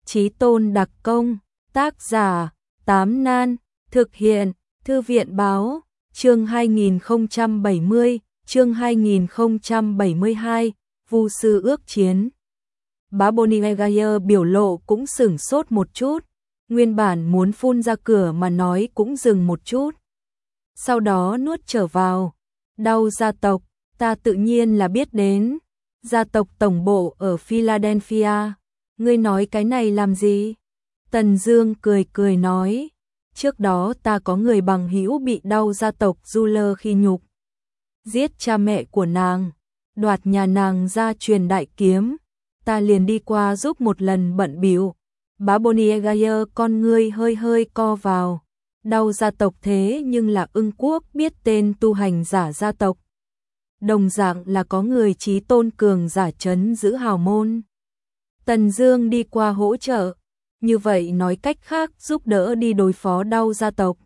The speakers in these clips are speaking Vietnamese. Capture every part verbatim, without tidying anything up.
Chí Tôn đặc công, tác giả, Tám Nan, thực hiện, Thư viện báo, chương hai nghìn không trăm bảy mươi, chương hai nghìn không trăm bảy mươi hai, Vu sư ước chiến. Bá Bonnier biểu lộ cũng sửng sốt một chút, nguyên bản muốn phun ra cửa mà nói cũng dừng một chút. Sau đó nuốt trở vào, đau gia tộc, ta tự nhiên là biết đến, gia tộc tổng bộ ở Philadelphia, ngươi nói cái này làm gì? Tần Dương cười cười nói, trước đó ta có người bằng hữu bị đau gia tộc Ruler khi nhục, giết cha mẹ của nàng, đoạt nhà nàng ra truyền đại kiếm, ta liền đi qua giúp một lần bận bịu. Bá Bonnier con ngươi hơi hơi co vào, đau gia tộc thế nhưng là Ưng quốc biết tên tu hành giả gia tộc. Đồng dạng là có người chí tôn cường giả trấn giữ hào môn. Tần Dương đi qua hỗ trợ, như vậy nói cách khác giúp đỡ đi đối phó đau gia tộc.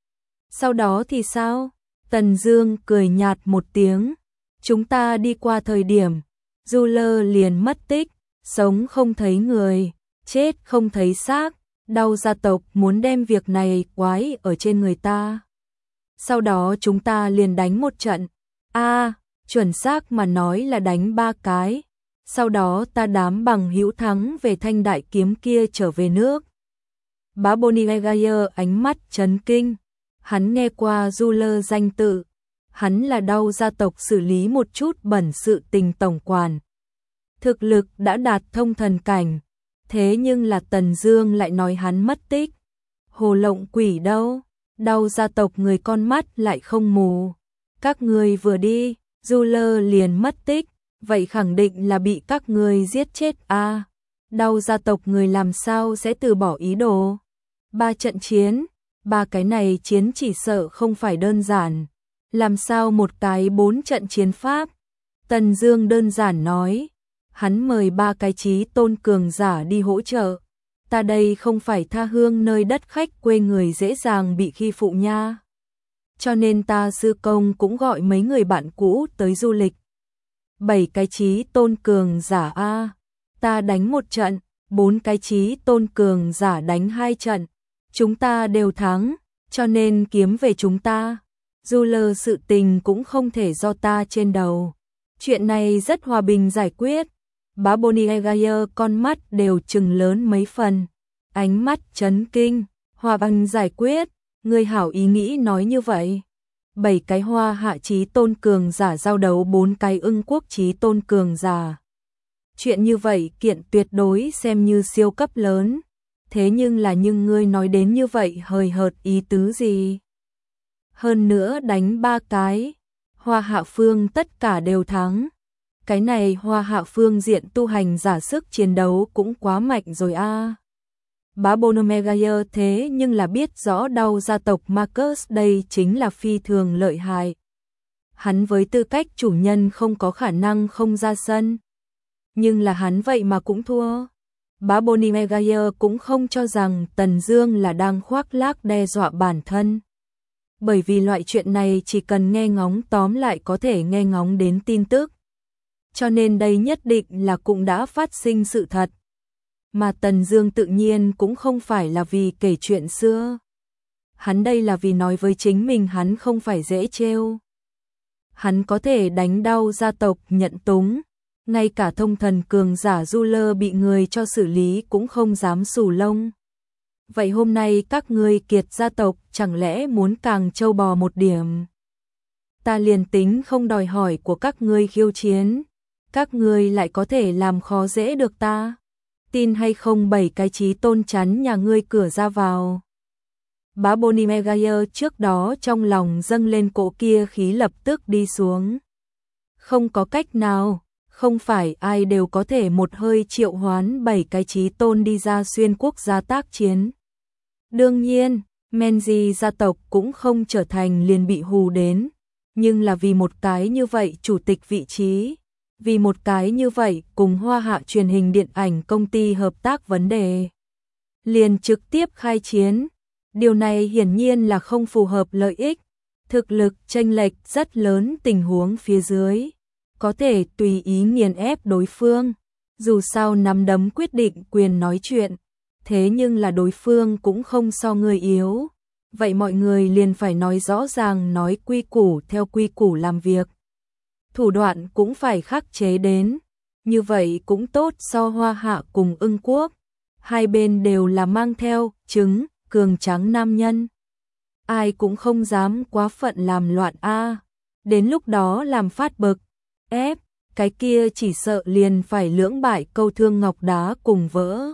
Sau đó thì sao? Tần Dương cười nhạt một tiếng, chúng ta đi qua thời điểm, Ruler liền mất tích, sống không thấy người, chết không thấy xác, đau gia tộc muốn đem việc này quái ở trên người ta. Sau đó chúng ta liền đánh một trận, a à, chuẩn xác mà nói là đánh ba cái. Sau đó ta đám bằng hữu thắng về thanh đại kiếm kia trở về nước. Bá Bonnier ánh mắt chấn kinh, hắn nghe qua Ruler danh tự, hắn là đau gia tộc xử lý một chút bẩn sự tình tổng quản. Thực lực đã đạt thông thần cảnh, thế nhưng là Tần Dương lại nói hắn mất tích. Hồ lộng quỷ đâu, đau gia tộc người con mắt lại không mù. Các ngươi vừa đi, Ruler liền mất tích, vậy khẳng định là bị các ngươi giết chết a. À, đau gia tộc người làm sao sẽ từ bỏ ý đồ? Ba trận chiến, ba cái này chiến chỉ sợ không phải đơn giản. Làm sao một cái bốn trận chiến pháp? Tần Dương đơn giản nói, hắn mời ba cái chí tôn cường giả đi hỗ trợ. Ta đây không phải tha hương nơi đất khách quê người dễ dàng bị khi phụ nha. Cho nên ta sư công cũng gọi mấy người bạn cũ tới du lịch. Bảy cái chí tôn cường giả a, ta đánh một trận, bốn cái chí tôn cường giả đánh hai trận. Chúng ta đều thắng, cho nên kiếm về chúng ta. Ruler sự tình cũng không thể do ta trên đầu. Chuyện này rất hòa bình giải quyết. Bá Bonnier con mắt đều trừng lớn mấy phần, ánh mắt chấn kinh, hòa bình giải quyết, người hảo ý nghĩ nói như vậy. Bảy cái hoa hạ chí tôn cường giả giao đấu bốn cái Ưng quốc chí tôn cường giả. Chuyện như vậy kiện tuyệt đối xem như siêu cấp lớn, thế nhưng là nhưng ngươi nói đến như vậy hời hợt ý tứ gì? Hơn nữa đánh ba cái, hoa hạ phương tất cả đều thắng. Cái này hoa hạ phương diện tu hành giả sức chiến đấu cũng quá mạnh rồi a. À. Bá Bonnier thế nhưng là biết rõ đau gia tộc Marcus đây chính là phi thường lợi hại. Hắn với tư cách chủ nhân không có khả năng không ra sân. Nhưng là hắn vậy mà cũng thua. Bá Bonnier cũng không cho rằng Tần Dương là đang khoác lác đe dọa bản thân. Bởi vì loại chuyện này chỉ cần nghe ngóng tóm lại có thể nghe ngóng đến tin tức. Cho nên đây nhất định là cũng đã phát sinh sự thật. Mà Tần Dương tự nhiên cũng không phải là vì kể chuyện xưa. Hắn đây là vì nói với chính mình hắn không phải dễ trêu. Hắn có thể đánh đau gia tộc nhận túng. Ngay cả thông thần cường giả Ruler bị người cho xử lý cũng không dám xù lông. Vậy hôm nay các ngươi kiệt gia tộc chẳng lẽ muốn càng trâu bò một điểm? Ta liền tính không đòi hỏi của các ngươi khiêu chiến. Các ngươi lại có thể làm khó dễ được ta. Tin hay không bảy cái chí tôn chắn nhà ngươi cửa ra vào. Bá Bonnier trước đó trong lòng dâng lên cỗ kia khí lập tức đi xuống. Không có cách nào, không phải ai đều có thể một hơi triệu hoán bảy cái chí tôn đi ra xuyên quốc gia tác chiến. Đương nhiên, Menji gia tộc cũng không trở thành liền bị hù đến, nhưng là vì một cái như vậy chủ tịch vị trí. Vì một cái như vậy cùng Hoa Hạ truyền hình điện ảnh công ty hợp tác vấn đề, liền trực tiếp khai chiến. Điều này hiển nhiên là không phù hợp lợi ích, thực lực chênh lệch rất lớn tình huống phía dưới, có thể tùy ý nghiền ép đối phương. Dù sao nắm đấm quyết định quyền nói chuyện, thế nhưng là đối phương cũng không so ngươi yếu. Vậy mọi người liền phải nói rõ ràng, nói quy củ theo quy củ làm việc. Thủ đoạn cũng phải khắc chế đến, như vậy cũng tốt so Hoa Hạ cùng Ưng Quốc. Hai bên đều là mang theo trứng, cường tráng nam nhân. Ai cũng không dám quá phận làm loạn a. Đến lúc đó làm phát bực, ép, cái kia chỉ sợ liền phải lưỡng bại câu thương ngọc đá cùng vỡ.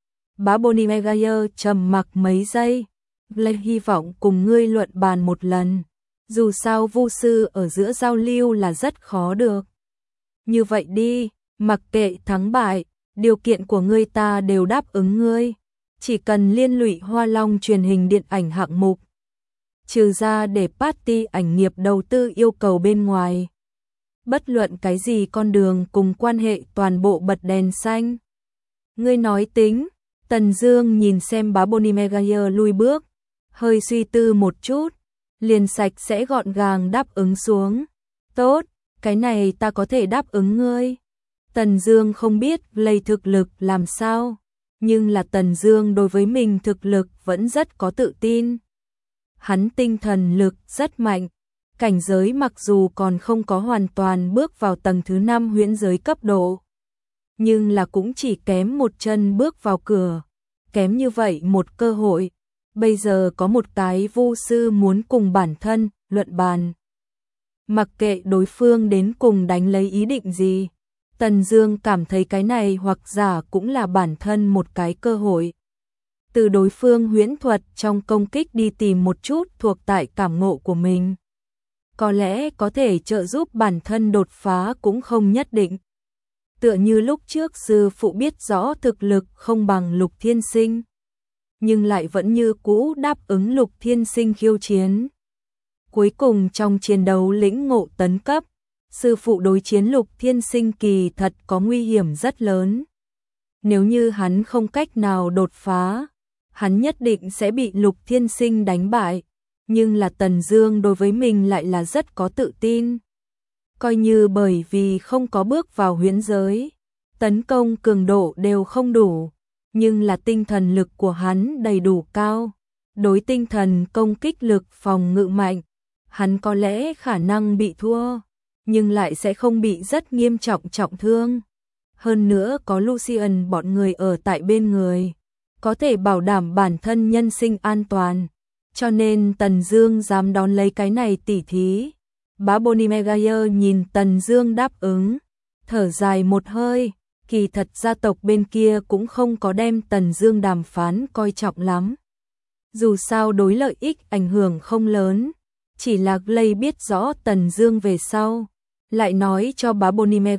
Bá Bonnie trầm mặc mấy giây, Lê hy vọng cùng ngươi luận bàn một lần. Dù sao vu sư ở giữa giao lưu là rất khó được. Như vậy đi, mặc kệ thắng bại, điều kiện của ngươi ta đều đáp ứng ngươi. Chỉ cần liên lụy Hoa Long truyền hình điện ảnh hạng mục. Trừ ra để party ảnh nghiệp đầu tư yêu cầu bên ngoài. Bất luận cái gì con đường cùng quan hệ toàn bộ bật đèn xanh. Ngươi nói tính. Tần Dương nhìn xem bá Bonnie lui bước, hơi suy tư một chút, liền sạch sẽ gọn gàng đáp ứng xuống. Tốt, cái này ta có thể đáp ứng ngươi. Tần Dương không biết lấy thực lực làm sao, nhưng là Tần Dương đối với mình thực lực vẫn rất có tự tin. Hắn tinh thần lực rất mạnh, cảnh giới mặc dù còn không có hoàn toàn bước vào tầng thứ năm huyễn giới cấp độ, nhưng là cũng chỉ kém một chân bước vào cửa, kém như vậy một cơ hội. Bây giờ có một cái vu sư muốn cùng bản thân luận bàn. Mặc kệ đối phương đến cùng đánh lấy ý định gì, Tần Dương cảm thấy cái này hoặc giả cũng là bản thân một cái cơ hội. Từ đối phương huyễn thuật trong công kích đi tìm một chút thuộc tại cảm ngộ của mình. Có lẽ có thể trợ giúp bản thân đột phá cũng không nhất định. Tựa như lúc trước sư phụ biết rõ thực lực không bằng Lục Thiên Sinh, nhưng lại vẫn như cũ đáp ứng Lục Thiên Sinh khiêu chiến. Cuối cùng trong chiến đấu lĩnh ngộ tấn cấp, sư phụ đối chiến Lục Thiên Sinh kỳ thật có nguy hiểm rất lớn. Nếu như hắn không cách nào đột phá, hắn nhất định sẽ bị Lục Thiên Sinh đánh bại. Nhưng là Tần Dương đối với mình lại là rất có tự tin. Coi như bởi vì không có bước vào huyễn giới, tấn công cường độ đều không đủ, nhưng là tinh thần lực của hắn đầy đủ cao. Đối tinh thần công kích lực phòng ngự mạnh, hắn có lẽ khả năng bị thua, nhưng lại sẽ không bị rất nghiêm trọng trọng thương. Hơn nữa có Lucian bọn người ở tại bên người, có thể bảo đảm bản thân nhân sinh an toàn. Cho nên Tần Dương dám đón lấy cái này tỉ thí. Bá Bonnie nhìn Tần Dương đáp ứng, thở dài một hơi, kỳ thật gia tộc bên kia cũng không có đem Tần Dương đàm phán coi trọng lắm. Dù sao đối lợi ích ảnh hưởng không lớn, chỉ là Glay biết rõ Tần Dương về sau, lại nói cho bá Bonnie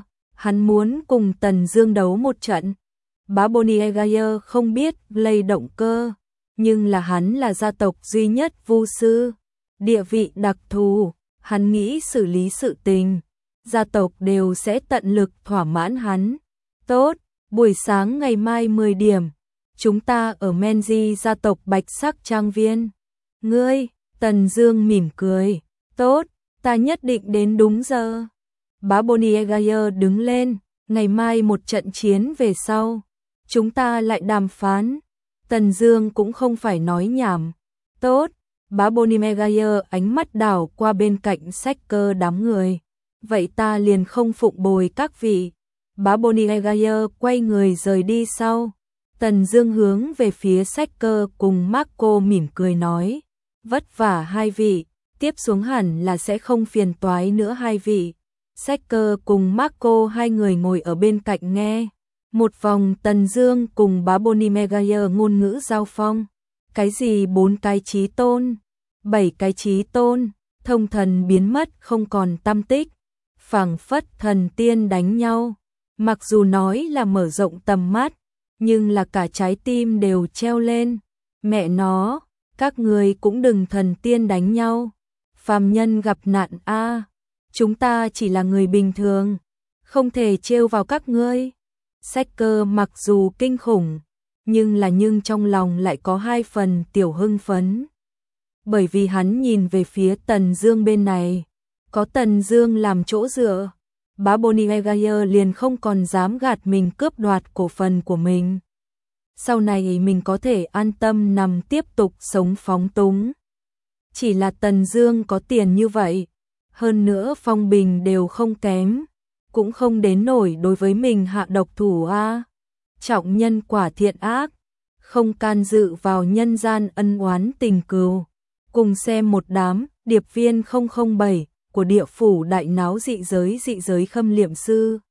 hắn muốn cùng Tần Dương đấu một trận. Bá Bonnie không biết Glay động cơ, nhưng là hắn là gia tộc duy nhất vu sư, địa vị đặc thù, hắn nghĩ xử lý sự tình, gia tộc đều sẽ tận lực thỏa mãn hắn. Tốt, buổi sáng ngày mai mười điểm, chúng ta ở Menji gia tộc Bạch Sắc Trang Viên. Ngươi, Tần Dương mỉm cười, tốt, ta nhất định đến đúng giờ. Bá Bonnie đứng lên, ngày mai một trận chiến về sau, chúng ta lại đàm phán. Tần Dương cũng không phải nói nhảm. Tốt, bá Bonnie ánh mắt đảo qua bên cạnh sách cơ đám người. Vậy ta liền không phụng bồi các vị. Bá Bonnie quay người rời đi sau. Tần Dương hướng về phía sách cơ cùng Marco mỉm cười nói. Vất vả hai vị, tiếp xuống hẳn là sẽ không phiền toái nữa hai vị. Sách cơ cùng Marco hai người ngồi ở bên cạnh nghe. Một vòng Tần Dương cùng bá Bonnie ngôn ngữ giao phong. Cái gì bốn cái chí tôn, bảy cái chí tôn, thông thần biến mất không còn tăm tích, phảng phất thần tiên đánh nhau. Mặc dù nói là mở rộng tầm mắt, nhưng là cả trái tim đều treo lên. Mẹ nó, các người cũng đừng thần tiên đánh nhau. Phàm nhân gặp nạn a, chúng ta chỉ là người bình thường, không thể trêu vào các ngươi. Sách cơ mặc dù kinh khủng, nhưng là nhưng trong lòng lại có hai phần tiểu hưng phấn. Bởi vì hắn nhìn về phía Tần Dương bên này, có Tần Dương làm chỗ dựa, bá Bonnie liền không còn dám gạt mình cướp đoạt cổ phần của mình. sau này mình có thể an tâm nằm tiếp tục sống phóng túng. Chỉ là Tần Dương có tiền như vậy, hơn nữa phong bình đều không kém, cũng không đến nổi đối với mình hạ độc thủ a. Trọng nhân quả thiện ác, không can dự vào nhân gian ân oán tình cừu. Cùng xem một đám điệp viên không không bảy của địa phủ đại náo dị giới dị giới khâm liệm sư.